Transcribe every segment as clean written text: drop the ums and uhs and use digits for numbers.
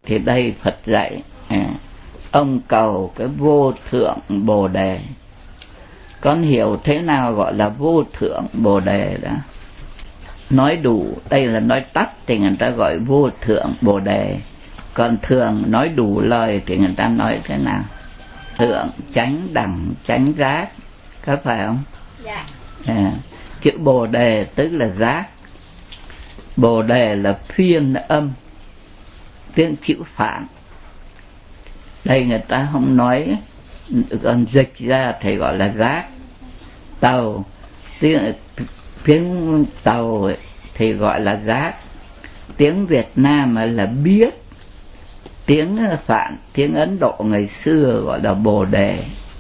Thì đây Phật dạy ông cầu cái vô thượng Bồ Đề. Con hiểu thế nào gọi là vô thượng Bồ Đề đó? Nói đủ, đây là nói tắt thì người ta gọi vô thượng Bồ Đề. Còn thường nói đủ lời thì người ta nói thế nào? Thượng chánh đẳng chánh giác, có phải không? Dạ. Chữ Bồ Đề tức là giác. Bồ Đề là phiên âm, tiếng chữ phạn. Đây người ta không nói, còn dịch ra thì gọi là giác. Tàu, tiếng tàu thì gọi là giác. Tiếng Việt Nam là biết. Tiếng Phạn, tiếng Ấn Độ ngày xưa gọi là Bồ Đề.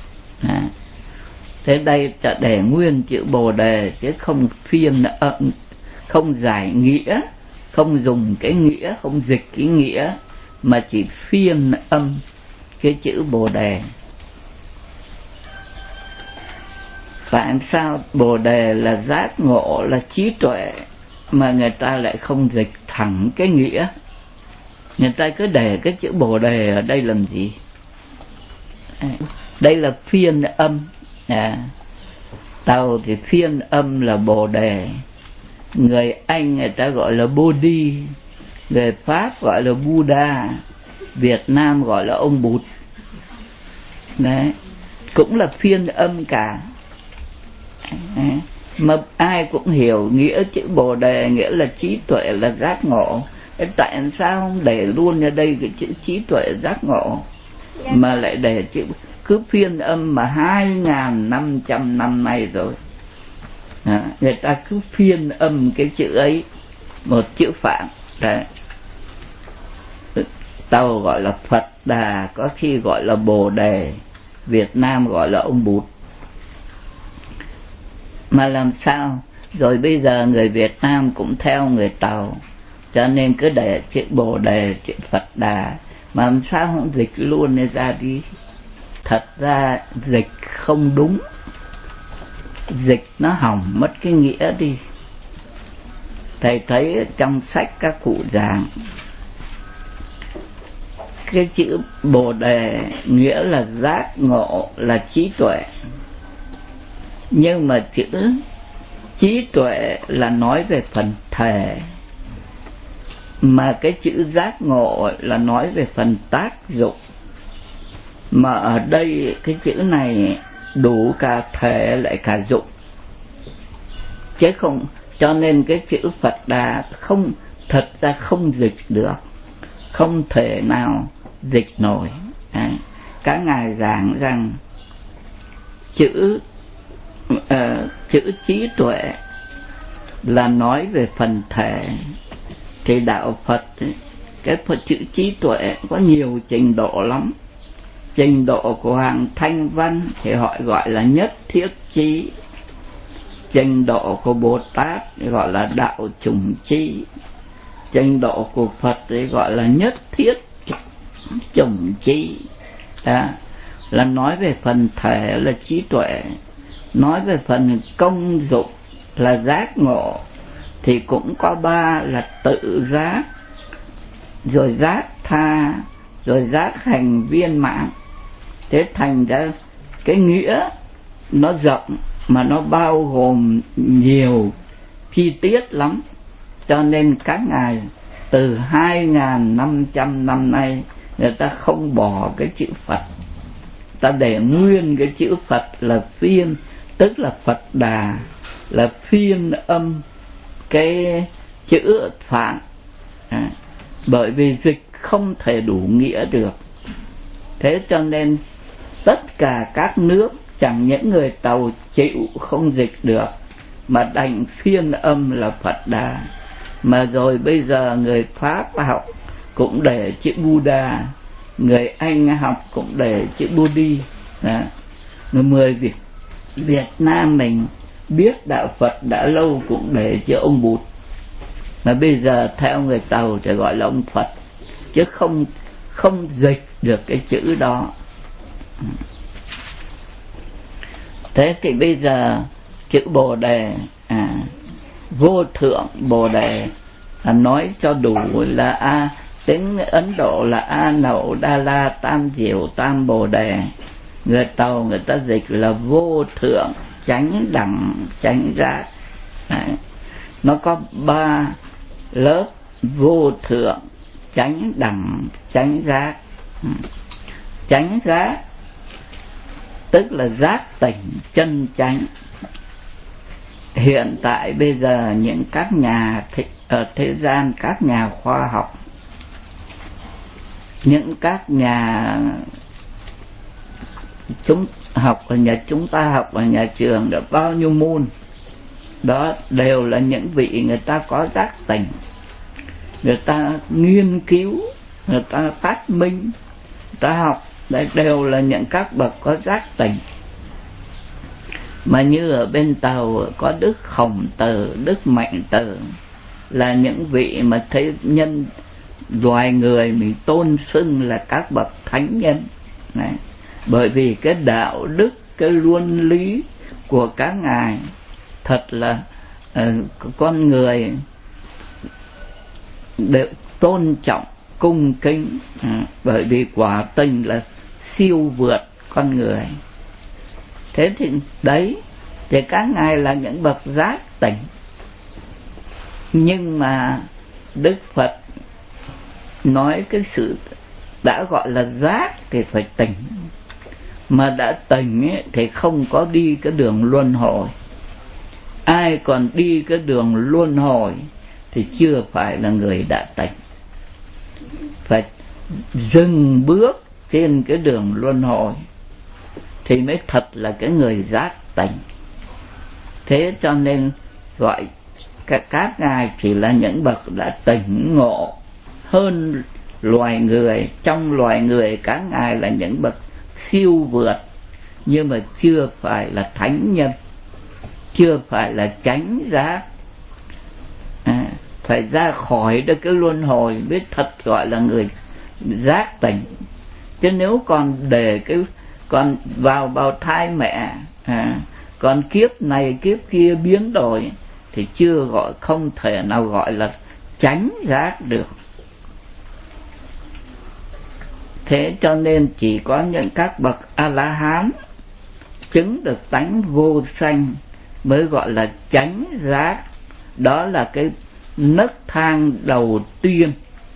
Thế đây để nguyên chữ Bồ Đề chứ không phiên âm, không giải nghĩa, không dùng cái nghĩa, không dịch cái nghĩa, mà chỉ phiên âm cái chữ Bồ Đề. Tại sao Bồ Đề là giác ngộ, là trí tuệ, mà người ta lại không dịch thẳng cái nghĩa? Người ta cứ để cái chữ Bồ Đề ở đây làm gì? Đây là phiên âm. Tàu thì phiên âm là Bồ Đề. Người Anh người ta gọi là Bodhi, người Pháp gọi là Buddha, Việt Nam gọi là ông Bụt. Đấy, cũng là phiên âm cả. Mà ai cũng hiểu nghĩa chữ Bồ Đề, nghĩa là trí tuệ, là giác ngộ. Tại sao không để luôn ở đây cái chữ trí tuệ giác ngộ, mà lại để chữ cứ phiên âm? Mà 2.500 năm nay rồi người ta cứ phiên âm cái chữ ấy, một chữ Phạn. Đấy, Tàu gọi là Phật Đà, có khi gọi là Bồ Đề, Việt Nam gọi là ông Bụt. Mà làm sao? Rồi bây giờ người Việt Nam cũng theo người Tàu, cho nên cứ để chữ Bồ Đề, chữ Phật Đà. Mà làm sao không dịch luôn ra đi? Thật ra dịch không đúng, dịch nó hỏng mất cái nghĩa đi. Thầy thấy trong sách các cụ giảng, cái chữ Bồ Đề nghĩa là giác ngộ, là trí tuệ. Nhưng mà chữ trí tuệ là nói về phần thể, mà cái chữ giác ngộ là nói về phần tác dụng. Mà ở đây cái chữ này đủ cả thể lại cả dụng, chứ không. Cho nên cái chữ Phật Đà không, thật ra không dịch được, không thể nào dịch nổi. Các ngài giảng rằng chữ trí tuệ là nói về phần thể. Thì đạo Phật cái chữ trí tuệ có nhiều trình độ lắm. Trình độ của hàng Thanh Văn thì họ gọi là nhất thiết trí. Trình độ của Bồ Tát thì gọi là đạo chủng trí. Trình độ của Phật thì gọi là nhất thiết chủng trí. Là nói về phần thể là trí tuệ. Nói về phần công dụng là giác ngộ thì cũng có 3 là tự giác, rồi giác tha, rồi giác hành viên mãn. Thế thành ra cái nghĩa nó rộng mà nó bao gồm nhiều chi tiết lắm. Cho nên các ngài từ 2.500 năm nay người ta không bỏ cái chữ Phật, ta để nguyên cái chữ Phật là phiên, tức là Phật Đà là phiên âm cái chữ Phạn. Bởi vì dịch không thể đủ nghĩa được. Thế cho nên tất cả các nước, chẳng những người Tàu chịu không dịch được mà đành phiên âm là Phật Đà. Mà rồi bây giờ người Pháp học cũng để chữ Buddha, người Anh học cũng để chữ Bodhi. Người Việt Nam mình biết đạo Phật đã lâu cũng để chữ ông Bụt. Mà bây giờ theo người Tàu thì gọi là ông Phật, chứ không dịch được cái chữ đó. Thế thì bây giờ chữ Bồ Đề, vô thượng Bồ Đề là nói cho đủ là Tiếng Ấn Độ là A Nậu Đa La Tam Diệu Tam Bồ Đề. Người Tàu người ta dịch là vô thượng chánh đẳng chánh giác. Đấy. Nó có 3 lớp: vô thượng, chánh đẳng, chánh giác. Chánh giác tức là giác tỉnh chân chánh. Hiện tại bây giờ những các nhà ở thế gian, các nhà khoa học, những các nhà chúng ta học ở nhà trường được bao nhiêu môn đó đều là những vị người ta có giác tỉnh, người ta nghiên cứu, người ta phát minh, người ta học, đấy đều là những các bậc có giác tỉnh. Mà như ở bên Tàu có Đức Khổng Tử, Đức Mạnh Tử là những vị mà thế nhân loài người mình tôn xưng là các bậc thánh nhân. Đấy. Bởi vì cái đạo đức, cái luân lý của các ngài thật là con người được tôn trọng, cung kính, bởi vì quả tình là siêu vượt con người. Thế thì đấy, thì các ngài là những bậc giác tỉnh. Nhưng mà Đức Phật nói cái sự đã gọi là giác thì phải tỉnh, mà đã tỉnh ấy, thì không có đi cái đường luân hồi. Ai còn đi cái đường luân hồi thì chưa phải là người đã tỉnh. Phải dừng bước trên cái đường luân hồi thì mới thật là cái người giác tỉnh. Thế cho nên gọi các ngài chỉ là những bậc đã tỉnh ngộ hơn loài người. Trong loài người các ngài là những bậc siêu vượt, nhưng mà chưa phải là thánh nhân, chưa phải là chánh giác. Phải ra khỏi được cái luân hồi mới thật gọi là người giác tỉnh. Chứ nếu còn để còn vào bào thai mẹ, còn kiếp này kiếp kia biến đổi thì chưa gọi, không thể nào gọi là chánh giác được. Thế cho nên chỉ có những các bậc A-la-hán chứng được tánh vô sanh mới gọi là chánh giác. Đó là cái nấc thang đầu tiên.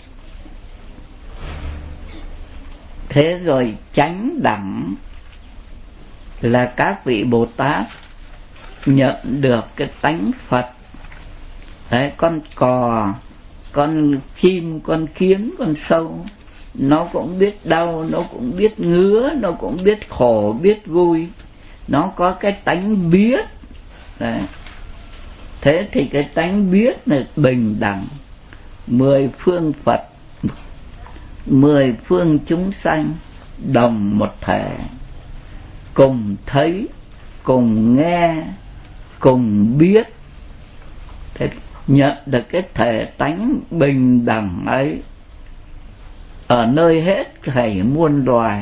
Thế rồi chánh đẳng là các vị Bồ Tát nhận được cái tánh Phật. Đấy, con cò, con chim, con kiến, con sâu nó cũng biết đau, nó cũng biết ngứa, nó cũng biết khổ, biết vui, nó có cái tánh biết. Đấy. Thế thì cái tánh biết là bình đẳng. 10 phương Phật, 10 phương chúng sanh đồng một thể, cùng thấy, cùng nghe, cùng biết. Thế nhận được cái thể tánh bình đẳng ấy ở nơi hết thảy muôn loài.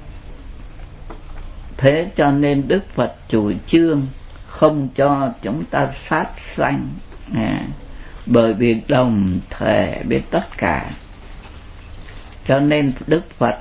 Thế cho nên Đức Phật chủ trương không cho chúng ta sát sanh, bởi vì đồng thể với tất cả. Cho nên Đức Phật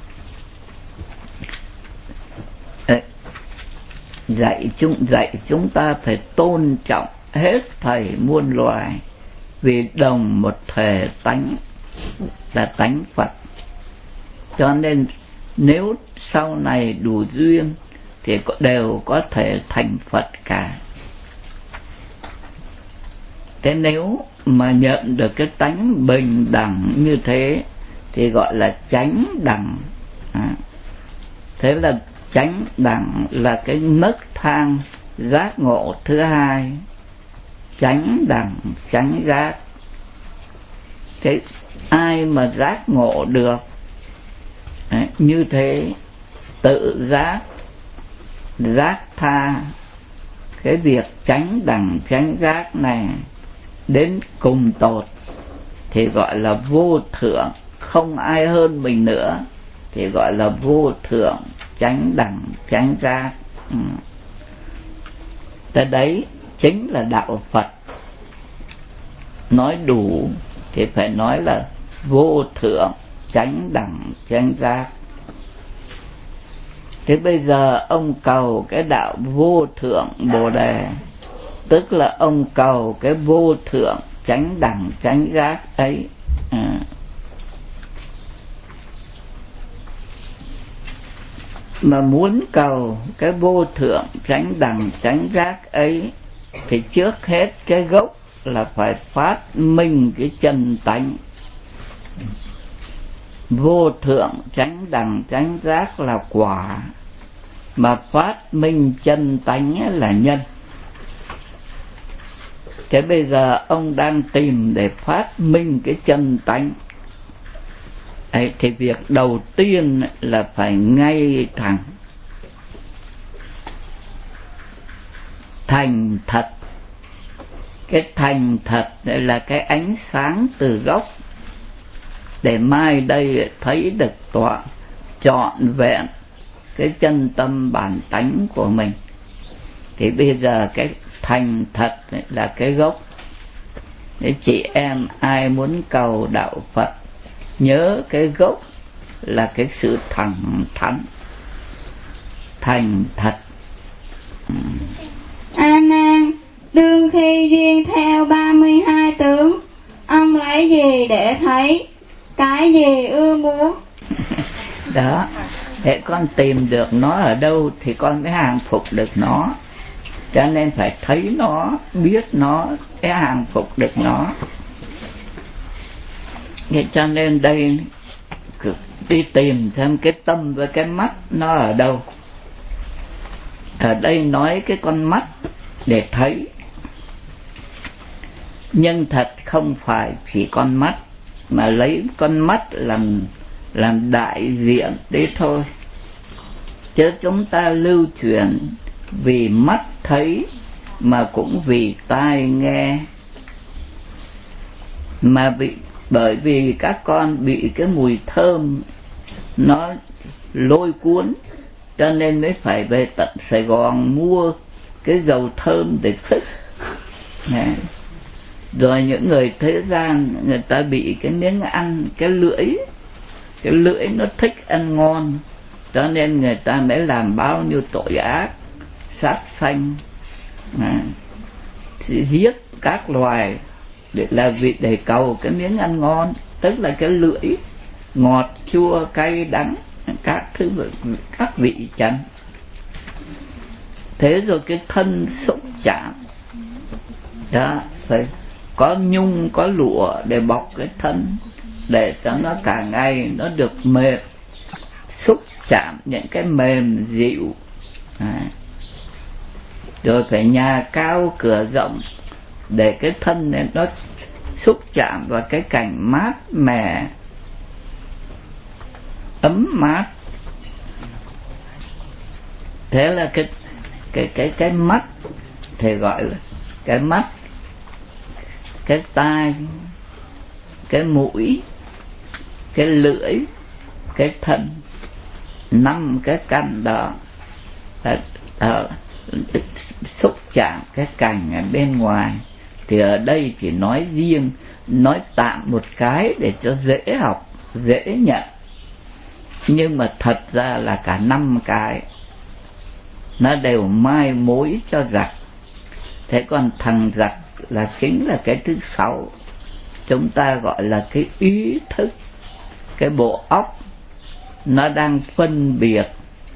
dạy chúng ta phải tôn trọng hết thảy muôn loài, vì đồng một thể tánh là tánh Phật. Cho nên nếu sau này đủ duyên thì đều có thể thành Phật cả. Thế nếu mà nhận được cái tánh bình đẳng như thế thì gọi là chánh đẳng. Thế là chánh đẳng là cái nấc thang giác ngộ thứ hai. Chánh đẳng chánh giác. Thế ai mà giác ngộ được như thế, tự giác, giác tha cái việc chánh đẳng chánh giác này đến cùng tột thì gọi là vô thượng, không ai hơn mình nữa, thì gọi là vô thượng chánh đẳng chánh giác. Tới đấy chính là đạo Phật. Nói đủ thì phải nói là vô thượng chánh đẳng chánh giác. Thế bây giờ ông cầu cái đạo vô thượng Bồ Đề, tức là ông cầu cái vô thượng chánh đẳng chánh giác ấy. Mà muốn cầu cái vô thượng chánh đẳng chánh giác ấy thì trước hết cái gốc là phải phát minh cái chân tánh. Vô thượng chánh đẳng chánh giác là quả, mà phát minh chân tánh là nhân. Thế bây giờ ông đang tìm để phát minh cái chân tánh ấy, thì việc đầu tiên là phải ngay thẳng thành thật. Cái thành thật là cái ánh sáng từ gốc, để mai đây thấy được trọn vẹn cái chân tâm bản tánh của mình. Thì bây giờ cái thành thật là cái gốc. Nếu chị em ai muốn cầu đạo Phật, nhớ cái gốc là cái sự thẳng thắn, thành thật. A Nan, đương khi duyên theo 32 tướng, ông lấy gì để thấy, cái gì ưa muốn? Đó, để con tìm được nó ở đâu thì con mới hàng phục được nó. Cho nên phải thấy nó, biết nó, để hàng phục được nó. Thế cho nên đây đi tìm xem cái tâm với cái mắt nó ở đâu. Ở đây nói cái con mắt để thấy, nhưng thật không phải chỉ con mắt, mà lấy con mắt làm đại diện đấy thôi. Chứ chúng ta lưu truyền vì mắt thấy mà cũng vì tai nghe, mà bởi vì các con bị cái mùi thơm nó lôi cuốn, cho nên mới phải về tận Sài Gòn mua cái dầu thơm để sức. Rồi những người thế gian người ta bị cái miếng ăn, cái lưỡi nó thích ăn ngon, cho nên người ta mới làm bao nhiêu tội ác, sát sanh, giết các loài để cầu cái miếng ăn ngon, tức là cái lưỡi ngọt chua cay đắng, các vị chánh. Thế rồi cái thân xúc chạm đó, phải có nhung có lụa để bọc cái thân, để cho nó cả ngày nó được mềm, xúc chạm những cái mềm dịu. Rồi phải nhà cao cửa rộng để cái thân này nó xúc chạm vào cái cảnh mát mẻ, ấm mát. Thế là cái mắt thì gọi là cái mắt, cái tai, cái mũi, cái lưỡi, cái thân, 5 cái căn đó xúc chạm cái cảnh ở bên ngoài. Thì ở đây chỉ nói riêng, nói tạm một cái để cho dễ học, dễ nhận, nhưng mà thật ra là cả 5 cái nó đều mai mối cho giặc. Thế còn thằng giặc là chính là cái thứ 6, chúng ta gọi là cái ý thức, cái bộ óc nó đang phân biệt.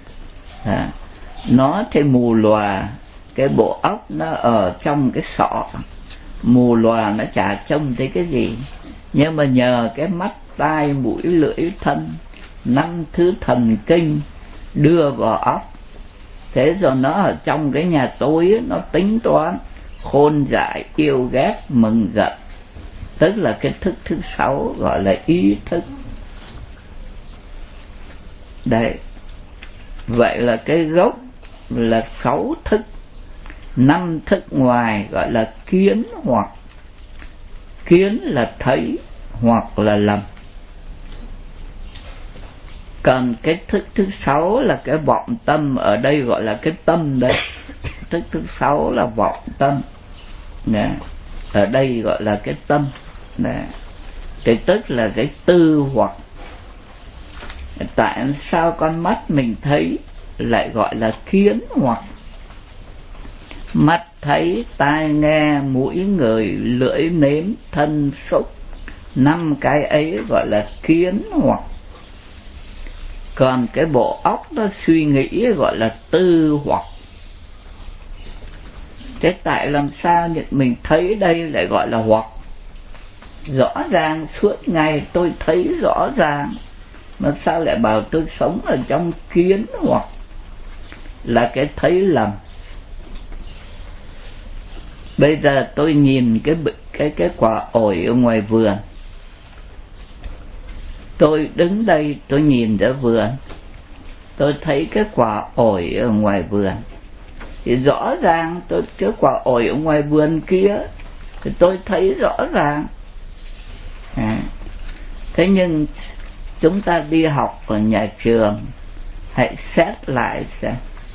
Nó thì mù lòa, cái bộ óc nó ở trong cái sọ, mù lòa nó chả trông thấy cái gì. Nhưng mà nhờ cái mắt, tai, mũi, lưỡi, thân, 5 thứ thần kinh đưa vào óc, thế rồi nó ở trong cái nhà tối nó tính toán, khôn dại, yêu ghét, mừng giận, tức là cái thức thứ 6 gọi là ý thức. Đấy, vậy là cái gốc là 6 thức. 5 thức ngoài gọi là kiến, hoặc kiến là thấy hoặc là lầm. Còn cái thức thứ 6 là cái vọng tâm, ở đây gọi là cái tâm đấy. Thức thứ 6 là vọng tâm. Ở đây gọi là cái tâm. thì tức là cái tư hoặc. Tại sao con mắt mình thấy lại gọi là kiến hoặc? Mắt thấy, tai nghe, mũi ngửi, lưỡi nếm, thân xúc, 5 cái ấy gọi là kiến hoặc. Còn cái bộ óc nó suy nghĩ gọi là tư hoặc. Thế tại làm sao mình thấy đây lại gọi là hoặc? Rõ ràng suốt ngày tôi thấy rõ ràng, mà sao lại bảo tôi sống ở trong kiến hoặc? Là cái thấy lầm. Bây giờ tôi nhìn cái quả ổi ở ngoài vườn, tôi đứng đây tôi nhìn ra vườn, tôi thấy cái quả ổi ở ngoài vườn, thì rõ ràng cái quả ổi ở ngoài vườn kia thì tôi thấy rõ ràng. Thế nhưng chúng ta đi học ở nhà trường, hãy xét lại xem.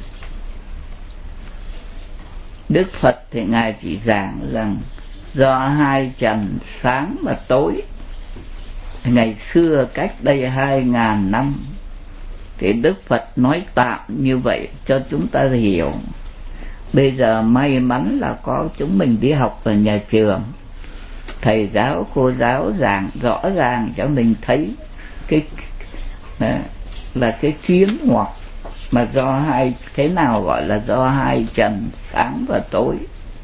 Đức Phật thì Ngài chỉ giảng rằng do hai trần sáng và tối. Ngày xưa cách đây 2000 năm thì Đức Phật nói tạm như vậy cho chúng ta hiểu. Bây giờ may mắn là có chúng mình đi học ở nhà trường, thầy giáo cô giáo giảng rõ ràng cho mình thấy cái là cái kiến hoặc, mà do hai, thế nào gọi là do hai trần sáng và tối.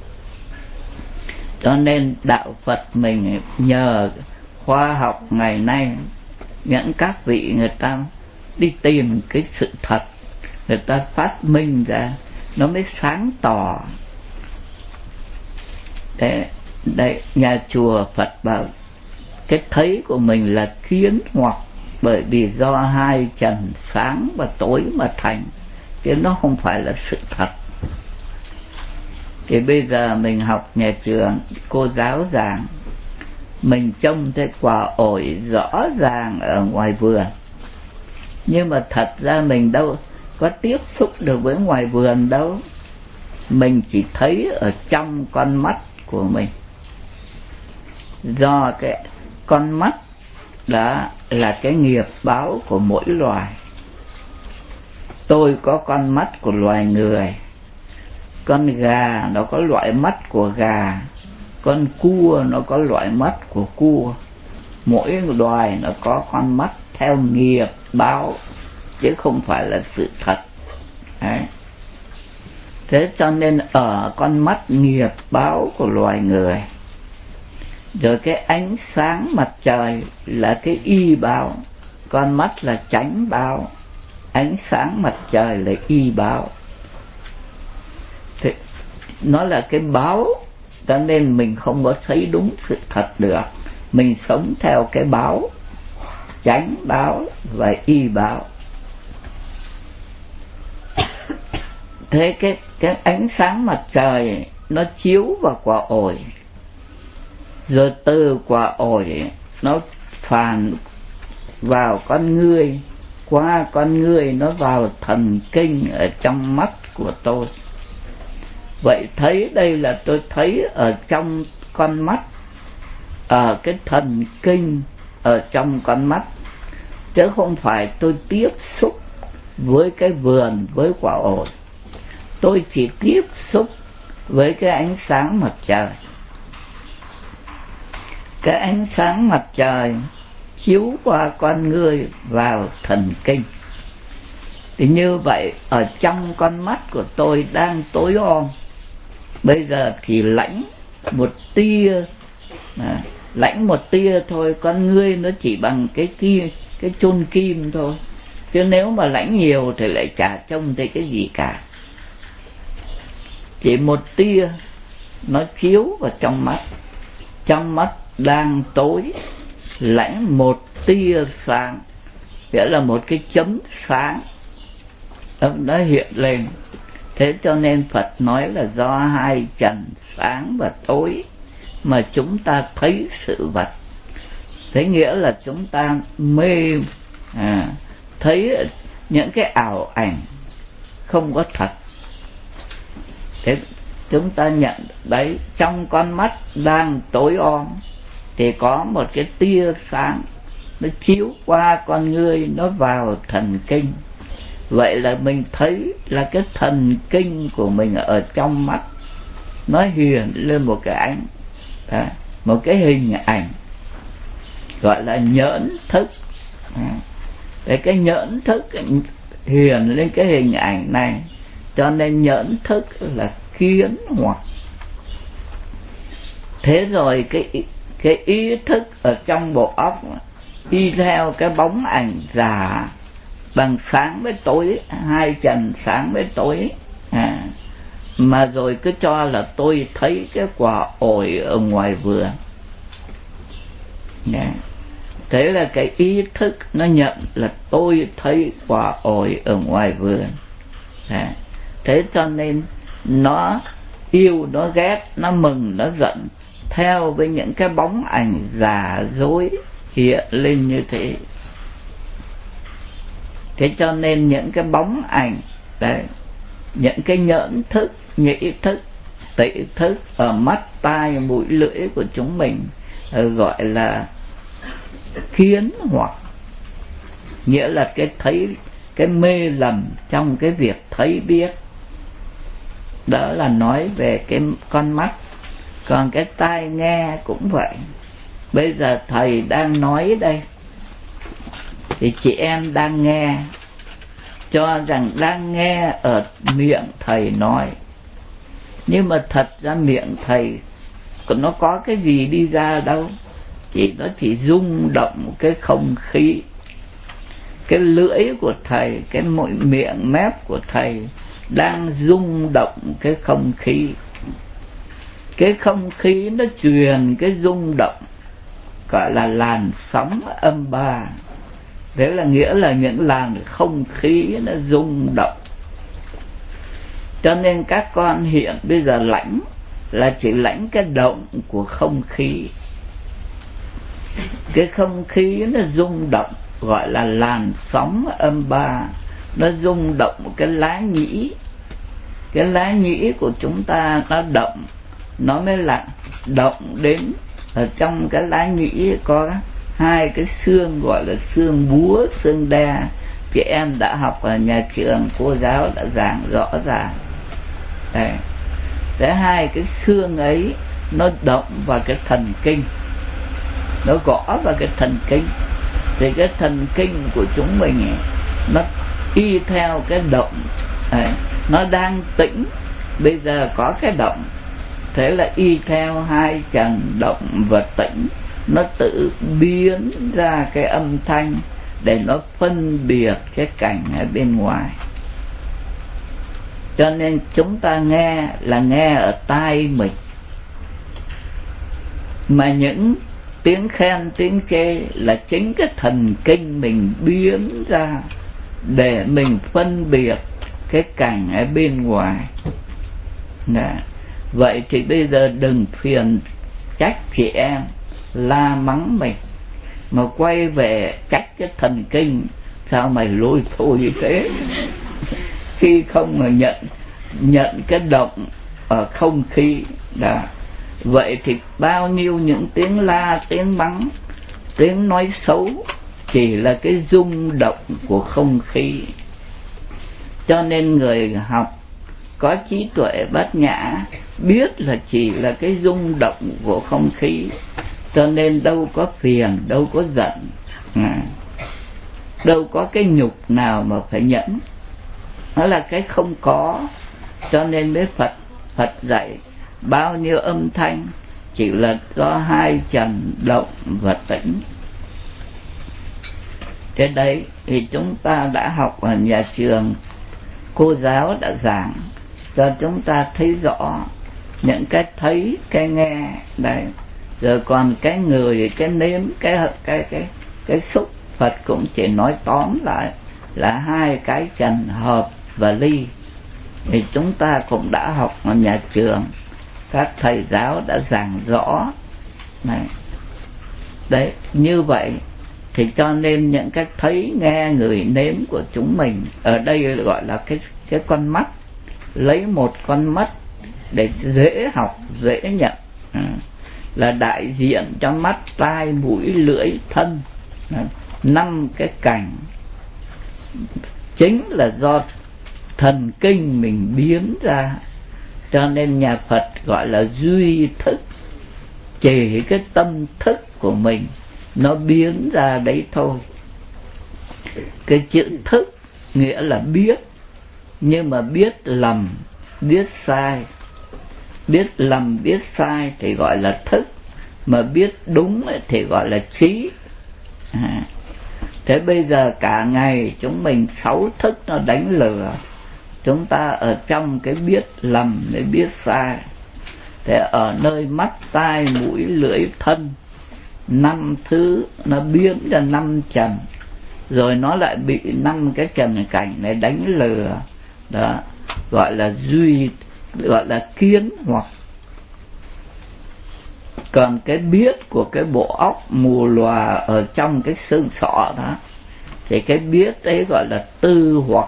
Cho nên đạo Phật mình nhờ khoa học ngày nay, những các vị người ta đi tìm cái sự thật, người ta phát minh ra, nó mới sáng tỏ. Đấy, nhà chùa Phật bảo cái thấy của mình là kiến hoặc, bởi vì do hai trần sáng và tối mà thành, chứ nó không phải là sự thật. Thì bây giờ mình học nhà trường, cô giáo giảng, mình trông thấy quả ổi rõ ràng ở ngoài vườn, nhưng mà thật ra mình đâu có tiếp xúc được với ngoài vườn đâu. Mình chỉ thấy ở trong con mắt của mình. Do cái con mắt đó là cái nghiệp báo của mỗi loài. Tôi có con mắt của loài người, con gà nó có loại mắt của gà, con cua nó có loại mắt của cua. Mỗi loài nó có con mắt theo nghiệp báo, chứ không phải là sự thật. Đấy. Thế cho nên ở con mắt nghiệp báo của loài người, rồi cái ánh sáng mặt trời là cái y báo, con mắt là chánh báo, ánh sáng mặt trời là y báo. Thế nó là cái báo, cho nên mình không có thấy đúng sự thật được. Mình sống theo cái báo, chánh báo và y báo. Thế cái ánh sáng mặt trời nó chiếu vào quả ổi, rồi từ quả ổi nó phản vào con ngươi, qua con ngươi nó vào thần kinh ở trong mắt của tôi. Vậy thấy đây là tôi thấy ở trong con mắt, ở cái thần kinh ở trong con mắt, chứ không phải tôi tiếp xúc với cái vườn, với quả ổi. Tôi chỉ tiếp xúc với cái ánh sáng mặt trời. Cái ánh sáng mặt trời chiếu qua con ngươi vào thần kinh. Thì như vậy ở trong con mắt của tôi đang tối om, bây giờ chỉ lãnh một tia, lãnh một tia thôi, con ngươi nó chỉ bằng cái kia, cái chôn kim thôi, chứ nếu mà lãnh nhiều thì lại chả trông thấy cái gì cả. Chỉ một tia nó chiếu vào trong mắt đang tối, lãnh một tia sáng, nghĩa là một cái chấm sáng nó hiện lên. Thế cho nên Phật nói là do hai trần sáng và tối mà chúng ta thấy sự vật. Thế nghĩa là chúng ta mê, thấy những cái ảo ảnh không có thật. Thế chúng ta nhận đấy, trong con mắt đang tối om thì có một cái tia sáng nó chiếu qua con ngươi, nó vào thần kinh. Vậy là mình thấy là cái thần kinh của mình ở trong mắt nó hiện lên một cái ánh, một cái hình ảnh gọi là nhẫn thức. Để cái nhẫn thức hiện lên cái hình ảnh này, cho nên nhẫn thức là kiến hoặc. Thế rồi cái ý thức ở trong bộ óc đi theo cái bóng ảnh giả bằng sáng với tối, hai trần sáng với tối, mà rồi cứ cho là tôi thấy cái quả ổi ở ngoài vườn. Thế là cái ý thức nó nhận là tôi thấy quả ổi ở ngoài vườn. Thế cho nên nó yêu, nó ghét, nó mừng, nó giận theo với những cái bóng ảnh giả dối hiện lên như thế. Thế cho nên những cái bóng ảnh đấy, những cái nhẫn thức, nhĩ thức, tị thức ở mắt, tai, mũi, lưỡi của chúng mình gọi là kiến hoặc, nghĩa là cái thấy, cái mê lầm trong cái việc thấy biết. Đó là nói về cái con mắt. Còn cái tai nghe cũng vậy. Bây giờ thầy đang nói đây thì chị em đang nghe, cho rằng đang nghe ở miệng thầy nói, nhưng mà thật ra miệng thầy nó có cái gì đi ra đâu, nó chỉ rung động cái không khí. Cái lưỡi của thầy, cái miệng mép của thầy đang rung động cái không khí. Cái không khí nó truyền cái rung động gọi là làn sóng âm ba. Thế là nghĩa là những làn không khí nó rung động. Cho nên các con hiện bây giờ lãnh là chỉ lãnh cái động của không khí. Cái không khí nó rung động gọi là làn sóng âm ba. Nó rung động cái lá nhĩ. Cái lá nhĩ của chúng ta nó động, nó mới là động đến ở trong cái lá nhĩ có hai cái xương gọi là xương búa, xương đe. Chị em đã học ở nhà trường, cô giáo đã giảng rõ ràng. Đấy. Thế hai cái xương ấy nó động vào cái thần kinh, nó gõ vào cái thần kinh. Thì cái thần kinh của chúng mình ấy, nó y theo cái động. Đấy. Nó đang tĩnh, bây giờ có cái động. Thế là y theo hai trần động và tĩnh, nó tự biến ra cái âm thanh để nó phân biệt cái cảnh ở bên ngoài. Cho nên chúng ta nghe là nghe ở tai mình, mà những tiếng khen tiếng chê là chính cái thần kinh mình biến ra để mình phân biệt cái cảnh ở bên ngoài. Vậy thì bây giờ đừng phiền trách chị em la mắng mình, mà quay về trách cái thần kinh, sao mày lôi thôi như thế khi không mà nhận cái động ở không khí đó. Vậy thì bao nhiêu những tiếng la, tiếng mắng, tiếng nói xấu chỉ là cái rung động của không khí. Cho nên người học có trí tuệ bát nhã biết là chỉ là cái rung động của không khí, cho nên đâu có phiền, đâu có giận, đâu có cái nhục nào mà phải nhẫn. Nó là cái không có. Cho nên với Phật dạy bao nhiêu âm thanh chỉ là do hai trần động và tĩnh. Thế đấy thì chúng ta đã học ở nhà trường, cô giáo đã giảng cho chúng ta thấy rõ những cái thấy, cái nghe đấy. Rồi còn cái người, cái nếm, cái xúc, Phật cũng chỉ nói tóm lại là hai cái trần hợp và ly. Thì chúng ta cũng đã học ở nhà trường, các thầy giáo đã giảng rõ này. Đấy, như vậy thì cho nên những cái thấy, nghe, người, nếm của chúng mình ở đây gọi là cái con mắt. Lấy một con mắt để dễ học, dễ nhận. là đại diện cho mắt, tai, mũi, lưỡi, thân. 5 cái cảnh chính là do thần kinh mình biến ra, cho nên nhà Phật gọi là duy thức, chỉ cái tâm thức của mình nó biến ra đấy thôi. Cái chữ thức nghĩa là biết, nhưng mà biết lầm, biết sai. Biết lầm, biết sai thì gọi là thức, mà biết đúng thì gọi là trí. Thế bây giờ cả ngày chúng mình 6 thức nó đánh lừa chúng ta ở trong cái biết lầm để biết sai. Thế ở nơi mắt, tai, mũi, lưỡi, thân, 5 thứ nó biến ra 5 trần, rồi nó lại bị 5 cái trần cảnh này đánh lừa. Đó gọi là gọi là kiến hoặc. Còn cái biết của cái bộ óc mù lòa ở trong cái xương sọ đó, thì cái biết ấy gọi là tư hoặc.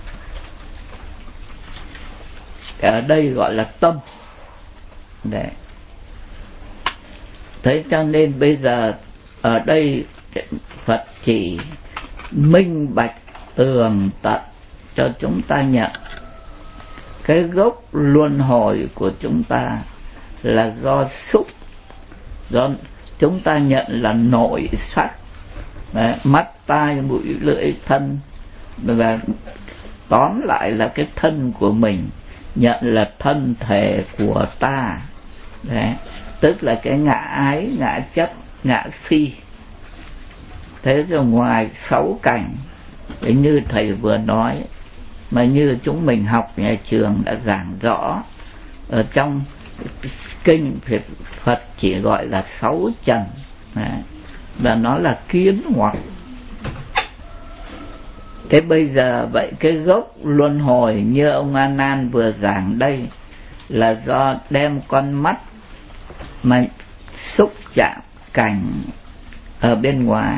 Ở đây gọi là tâm. Đấy. Thế cho nên bây giờ ở đây Phật chỉ minh bạch tường tận cho chúng ta nhận cái gốc luân hồi của chúng ta là do xúc, do chúng ta nhận là nội sắc. Đấy, mắt, tai, mũi, lưỡi, thân, và tóm lại là cái thân của mình, nhận là thân thể của ta. Đấy, tức là cái ngã ái, ngã chấp, ngã phi. Thế rồi ngoài 6 cảnh như thầy vừa nói, mà như chúng mình học nhà trường đã giảng rõ, ở trong kinh Phật chỉ gọi là 6 trần. Đấy, và nó là kiến hoặc. Thế bây giờ vậy cái gốc luân hồi như ông A Nan vừa giảng đây là do đem con mắt mà xúc chạm cảnh ở bên ngoài,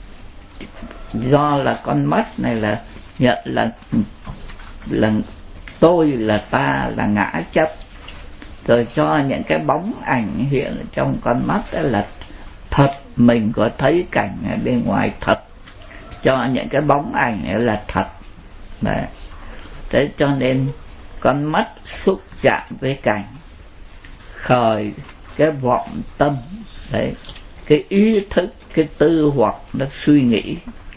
do là con mắt này là nhận là tôi, là ta, là ngã chấp, rồi cho những cái bóng ảnh hiện trong con mắt đó là thật, mình có thấy cảnh ở bên ngoài thật, cho những cái bóng ảnh ấy là thật. Đấy. Thế cho nên con mắt xúc chạm với cảnh, khởi cái vọng tâm. Đấy, cái ý thức, cái tư hoặc nó suy nghĩ.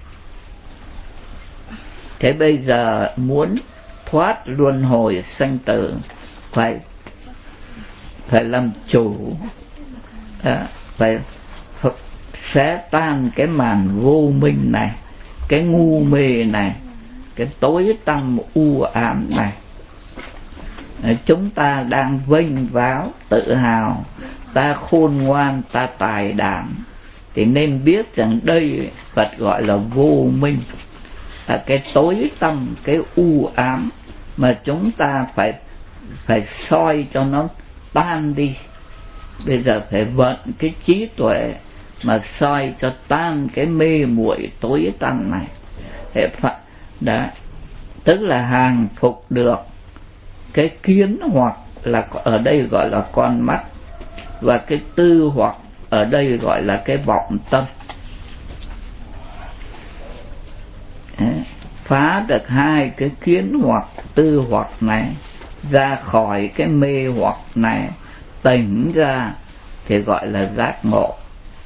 Thế bây giờ muốn thoát luân hồi sanh tử phải làm chủ, phải xé tan cái màn vô minh này, cái ngu mê này, cái tối tăm u ám này. Chúng ta đang vênh váo tự hào, ta khôn ngoan, ta tài đảm, thì nên biết rằng đây Phật gọi là vô minh, là cái tối tăm, cái u ám mà chúng ta phải soi cho nó tan đi. Bây giờ phải vận cái trí tuệ mà soi cho tan cái mê muội tối tăm này. Thế Phật đã tức là hàng phục được cái kiến hoặc là ở đây gọi là con mắt, và cái tư hoặc ở đây gọi là cái vọng tâm. Phá được 2 cái kiến hoặc tư hoặc này, ra khỏi cái mê hoặc này, tỉnh ra thì gọi là giác ngộ.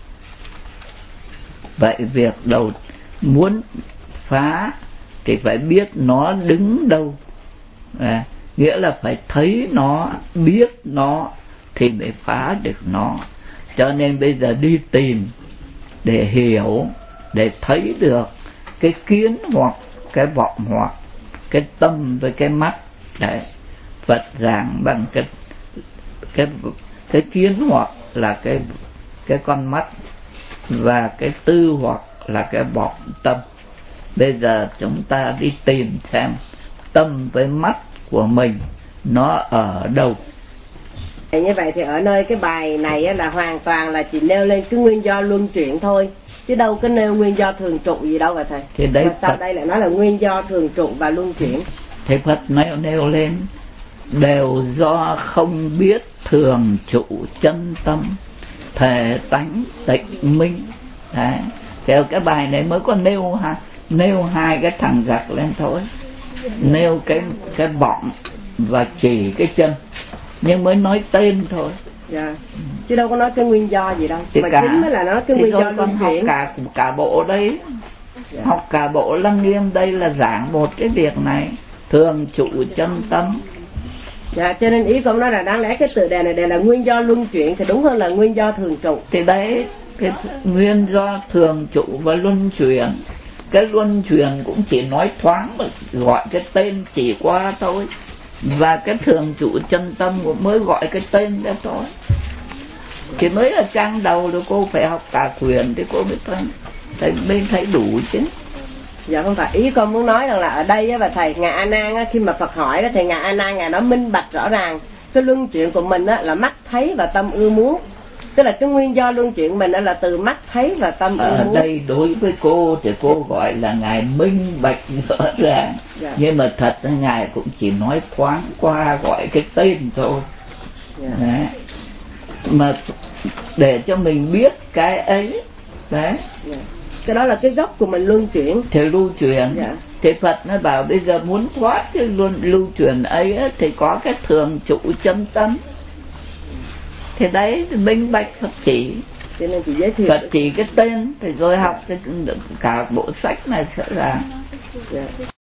Vậy việc đầu muốn phá thì phải biết nó đứng đâu. Nghĩa là phải thấy nó, biết nó thì mới phá được nó. Cho nên bây giờ đi tìm để hiểu, để thấy được cái kiến hoặc cái vọng hoặc, cái tâm với cái mắt. Đấy, Phật giảng bằng cái kiến hoặc là cái con mắt, và cái tư hoặc là cái vọng tâm. Bây giờ chúng ta đi tìm xem tâm với mắt của mình nó ở đâu. Như vậy thì ở nơi cái bài này là hoàn toàn là chỉ nêu lên cái nguyên do luân chuyển thôi, chứ đâu có nêu nguyên do thường trụ gì đâu vậy thầy. Thì đấy, mà sao Phật đây lại nói là nguyên do thường trụ và luân chuyển? Thế Phật nêu lên đều do không biết thường trụ chân tâm, thể tánh tịch minh. Đấy. Theo cái bài này mới có nêu hai cái thằng giặc lên thôi, nêu cái bọng và chỉ cái chân, nhưng mới nói tên thôi. Dạ. Chứ đâu có nói cái nguyên do gì đâu. Thì mà chính mới là nói cái nguyên do luân chuyển. Học cả bộ đấy. Dạ. Học cả bộ Lăng Nghiêm đây là giảng một cái việc này, thường trụ chân tâm. Dạ, cho nên ý con nói là đáng lẽ cái tựa đề này đều là nguyên do luân chuyển thì đúng hơn là nguyên do thường trụ. Thì đấy, cái nguyên do thường trụ và luân chuyển. Cái luân chuyển cũng chỉ nói thoáng mà gọi cái tên chỉ qua thôi, và cái thường trụ chân tâm cũng mới gọi cái tên ra thôi. Thì mới là trang đầu rồi cô phải học cả quyển thì cô mới thấy đủ chứ. Dạ không phải, ý con muốn nói rằng là ở đây á, và thầy Ngài A Nan á, khi mà Phật hỏi đó, thầy Ngài A Nan Ngài nói minh bạch rõ ràng cái luân chuyển của mình á, là mắt thấy và tâm ưa muốn. Tức là cái nguyên do luân chuyển mình đó là từ mắt thấy và tâm ưa muốn. Ở đây đối với cô thì cô gọi là Ngài minh bạch rõ ràng. Dạ. Nhưng mà thật là Ngài cũng chỉ nói thoáng qua gọi cái tên thôi. Dạ. Đấy. Mà để cho mình biết cái ấy. Đấy. Dạ. Cái đó là cái gốc của mình luân chuyển. Thì lưu truyền. Dạ. Thì Phật nó bảo bây giờ muốn thoát cái lưu truyền ấy á, thì có cái thường trụ chân tâm. Thì đấy thì minh bạch Phật chỉ. Cho nên chỉ giới thiệu Phật chỉ cái tên thì rồi học cả bộ sách này sẽ là. Dạ.